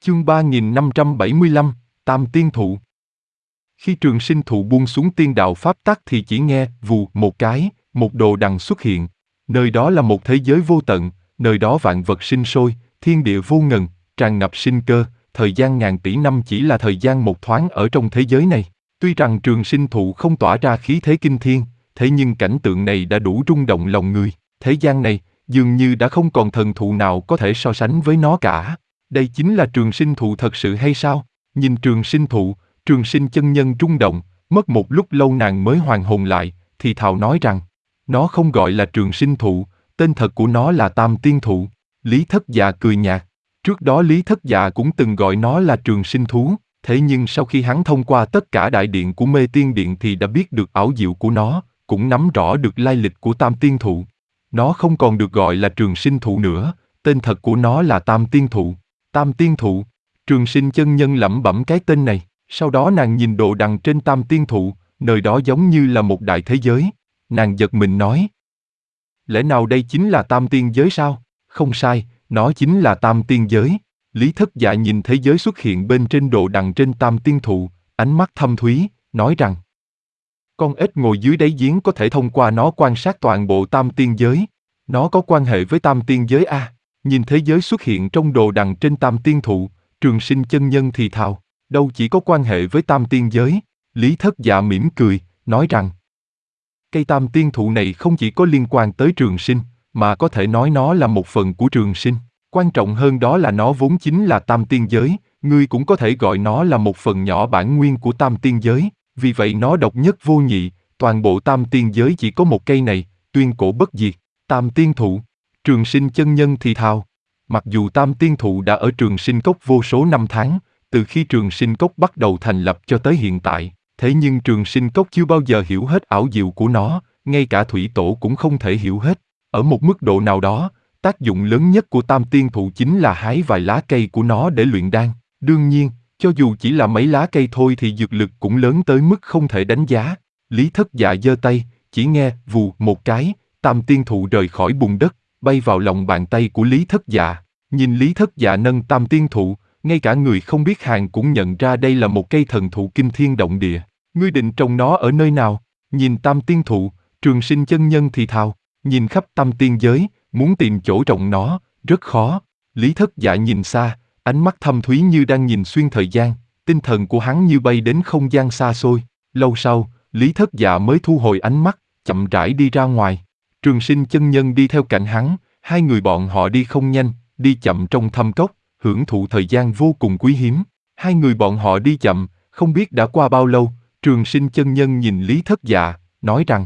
Chương 3575, Tam Tiên Thụ. Khi Trường Sinh Thụ buông xuống tiên đạo pháp tắc thì chỉ nghe vù một cái, một đồ đằng xuất hiện. Nơi đó là một thế giới vô tận, nơi đó vạn vật sinh sôi, thiên địa vô ngần, tràn ngập sinh cơ, thời gian ngàn tỷ năm chỉ là thời gian một thoáng ở trong thế giới này. Tuy rằng Trường Sinh Thụ không tỏa ra khí thế kinh thiên, thế nhưng cảnh tượng này đã đủ rung động lòng người. Thế gian này, dường như đã không còn thần thụ nào có thể so sánh với nó cả. Đây chính là Trường Sinh Thụ thật sự hay sao? Nhìn Trường Sinh Thụ, Trường Sinh chân nhân rung động, mất một lúc lâu nàng mới hoàn hồn lại, thì thào nói rằng, nó không gọi là Trường Sinh Thụ, tên thật của nó là Tam Tiên Thụ. Lý Thất Dạ cười nhạt. Trước đó Lý Thất Dạ cũng từng gọi nó là Trường Sinh Thú, thế nhưng sau khi hắn thông qua tất cả đại điện của Mê Tiên Điện thì đã biết được ảo diệu của nó, cũng nắm rõ được lai lịch của Tam Tiên Thụ. Nó không còn được gọi là Trường Sinh Thụ nữa, tên thật của nó là Tam Tiên Thụ. Tam Tiên Thụ, Trường Sinh chân nhân lẩm bẩm cái tên này, sau đó nàng nhìn đồ đằng trên Tam Tiên Thụ, nơi đó giống như là một đại thế giới. Nàng giật mình nói, lẽ nào đây chính là Tam Tiên giới sao? Không sai, nó chính là Tam Tiên giới. Lý Thất Dạ nhìn thế giới xuất hiện bên trên đồ đằng trên Tam Tiên Thụ, ánh mắt thâm thúy, nói rằng, con ếch ngồi dưới đáy giếng có thể thông qua nó quan sát toàn bộ Tam Tiên giới. Nó có quan hệ với Tam Tiên giới à? Nhìn thế giới xuất hiện trong đồ đằng trên Tam Tiên Thụ, Trường Sinh chân nhân thì thào, đâu chỉ có quan hệ với Tam Tiên giới. Lý Thất Dạ mỉm cười, nói rằng, cây Tam Tiên Thụ này không chỉ có liên quan tới Trường Sinh, mà có thể nói nó là một phần của Trường Sinh. Quan trọng hơn đó là nó vốn chính là Tam Tiên giới, ngươi cũng có thể gọi nó là một phần nhỏ bản nguyên của Tam Tiên giới, vì vậy nó độc nhất vô nhị, toàn bộ Tam Tiên giới chỉ có một cây này, tuyên cổ bất diệt, Tam Tiên Thụ. Trường Sinh chân nhân thì thào, mặc dù Tam Tiên Thụ đã ở Trường Sinh Cốc vô số năm tháng, từ khi Trường Sinh Cốc bắt đầu thành lập cho tới hiện tại, thế nhưng Trường Sinh Cốc chưa bao giờ hiểu hết ảo diệu của nó, ngay cả Thủy Tổ cũng không thể hiểu hết. Ở một mức độ nào đó, tác dụng lớn nhất của Tam Tiên Thụ chính là hái vài lá cây của nó để luyện đan. Đương nhiên, cho dù chỉ là mấy lá cây thôi thì dược lực cũng lớn tới mức không thể đánh giá. Lý Thất Dạ giơ tay, chỉ nghe vù một cái, Tam Tiên Thụ rời khỏi bùn đất, bay vào lòng bàn tay của Lý Thất Dạ. Nhìn Lý Thất Dạ nâng Tam Tiên Thụ, ngay cả người không biết hàng cũng nhận ra đây là một cây thần thụ kinh thiên động địa. Ngươi định trồng nó ở nơi nào? Nhìn Tam Tiên Thụ, Trường Sinh chân nhân thì thào, nhìn khắp Tam Tiên giới, muốn tìm chỗ trồng nó, rất khó. Lý Thất Dạ nhìn xa, ánh mắt thâm thúy như đang nhìn xuyên thời gian, tinh thần của hắn như bay đến không gian xa xôi. Lâu sau, Lý Thất Dạ mới thu hồi ánh mắt, chậm rãi đi ra ngoài. Trường Sinh chân nhân đi theo cạnh hắn, hai người bọn họ đi không nhanh, đi chậm trong thâm cốc, hưởng thụ thời gian vô cùng quý hiếm. Hai người bọn họ đi chậm, không biết đã qua bao lâu, Trường Sinh chân nhân nhìn Lý Thất Dạ, nói rằng,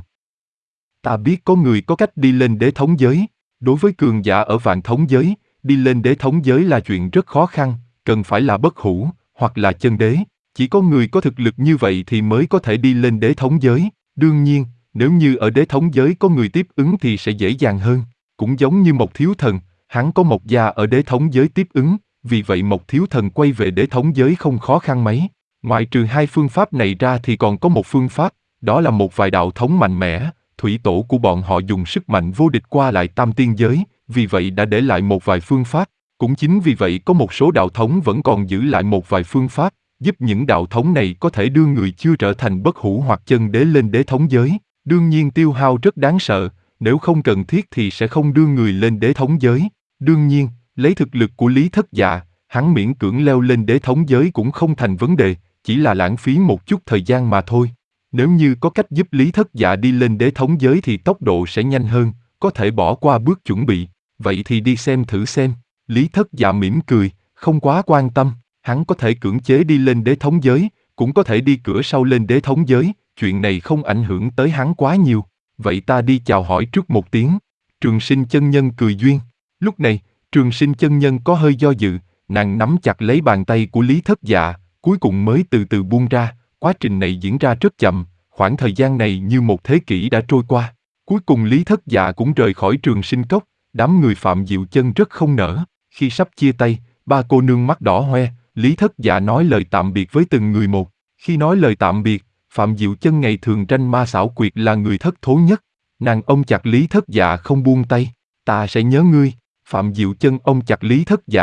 ta biết có người có cách đi lên đế thống giới. Đối với cường giả ở vạn thống giới, đi lên đế thống giới là chuyện rất khó khăn, cần phải là bất hủ, hoặc là chân đế. Chỉ có người có thực lực như vậy thì mới có thể đi lên đế thống giới. Đương nhiên, nếu như ở đế thống giới có người tiếp ứng thì sẽ dễ dàng hơn. Cũng giống như Mộc Thiếu Thần, hắn có Mộc gia ở đế thống giới tiếp ứng, vì vậy Mộc Thiếu Thần quay về đế thống giới không khó khăn mấy. Ngoại trừ hai phương pháp này ra thì còn có một phương pháp, đó là một vài đạo thống mạnh mẽ. Thủy Tổ của bọn họ dùng sức mạnh vô địch qua lại Tam Tiên giới, vì vậy đã để lại một vài phương pháp. Cũng chính vì vậy có một số đạo thống vẫn còn giữ lại một vài phương pháp, giúp những đạo thống này có thể đưa người chưa trở thành bất hủ hoặc chân đế lên đế thống giới. Đương nhiên tiêu hao rất đáng sợ, nếu không cần thiết thì sẽ không đưa người lên đế thống giới. Đương nhiên, lấy thực lực của Lý Thất Dạ, hắn miễn cưỡng leo lên đế thống giới cũng không thành vấn đề, chỉ là lãng phí một chút thời gian mà thôi. Nếu như có cách giúp Lý Thất Dạ đi lên đế thống giới thì tốc độ sẽ nhanh hơn, có thể bỏ qua bước chuẩn bị, vậy thì đi xem thử xem. Lý Thất Dạ mỉm cười, không quá quan tâm, hắn có thể cưỡng chế đi lên đế thống giới, cũng có thể đi cửa sau lên đế thống giới, chuyện này không ảnh hưởng tới hắn quá nhiều. Vậy ta đi chào hỏi trước một tiếng. Trường Sinh chân nhân cười duyên. Lúc này, Trường Sinh chân nhân có hơi do dự, nàng nắm chặt lấy bàn tay của Lý Thất Dạ, cuối cùng mới từ từ buông ra. Quá trình này diễn ra rất chậm, khoảng thời gian này như một thế kỷ đã trôi qua. Cuối cùng Lý Thất Dạ cũng rời khỏi Trường Sinh Cốc, đám người Phạm Diệu Chân rất không nỡ. Khi sắp chia tay, ba cô nương mắt đỏ hoe, Lý Thất Dạ nói lời tạm biệt với từng người một. Khi nói lời tạm biệt, Phạm Diệu Chân ngày thường tranh ma xảo quyệt là người thất thố nhất. Nàng ôm chặt Lý Thất Dạ không buông tay. Ta sẽ nhớ ngươi. Phạm Diệu Chân ôm chặt Lý Thất Dạ,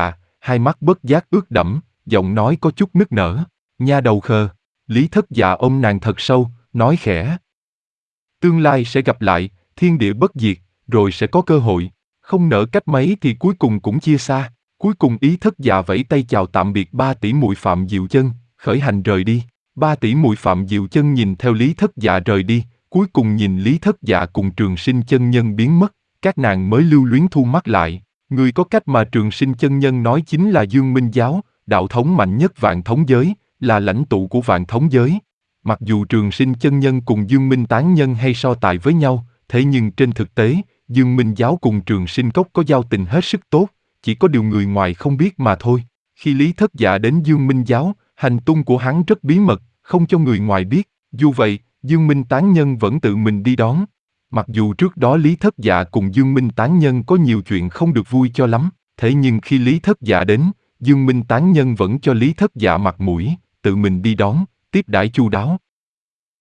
hai mắt bất giác ướt đẫm, giọng nói có chút nức nở. Nha đầu khờ. Lý Thất Dạ ôm nàng thật sâu, nói khẽ. Tương lai sẽ gặp lại, thiên địa bất diệt, rồi sẽ có cơ hội. Không nỡ cách mấy thì cuối cùng cũng chia xa. Cuối cùng Lý Thất Dạ vẫy tay chào tạm biệt 3 tỷ muội Phạm Diệu Chân, khởi hành rời đi. 3 tỷ muội Phạm Diệu Chân nhìn theo Lý Thất Dạ rời đi, cuối cùng nhìn Lý Thất Dạ cùng Trường Sinh chân nhân biến mất, các nàng mới lưu luyến thu mắt lại. Người có cách mà Trường Sinh chân nhân nói chính là Dương Minh Giáo, đạo thống mạnh nhất Vạn Thống giới, là lãnh tụ của Vạn Thống giới. Mặc dù Trường Sinh chân nhân cùng Dương Minh tán nhân hay so tài với nhau, thế nhưng trên thực tế, Dương Minh Giáo cùng Trường Sinh cốc có giao tình hết sức tốt, chỉ có điều người ngoài không biết mà thôi. Khi Lý Thất Dạ đến Dương Minh Giáo, hành tung của hắn rất bí mật, không cho người ngoài biết. Dù vậy, Dương Minh tán nhân vẫn tự mình đi đón. Mặc dù trước đó Lý Thất Dạ cùng Dương Minh tán nhân có nhiều chuyện không được vui cho lắm, thế nhưng khi Lý Thất Dạ đến, Dương Minh tán nhân vẫn cho Lý Thất Dạ mặt mũi, tự mình đi đón, tiếp đãi chu đáo.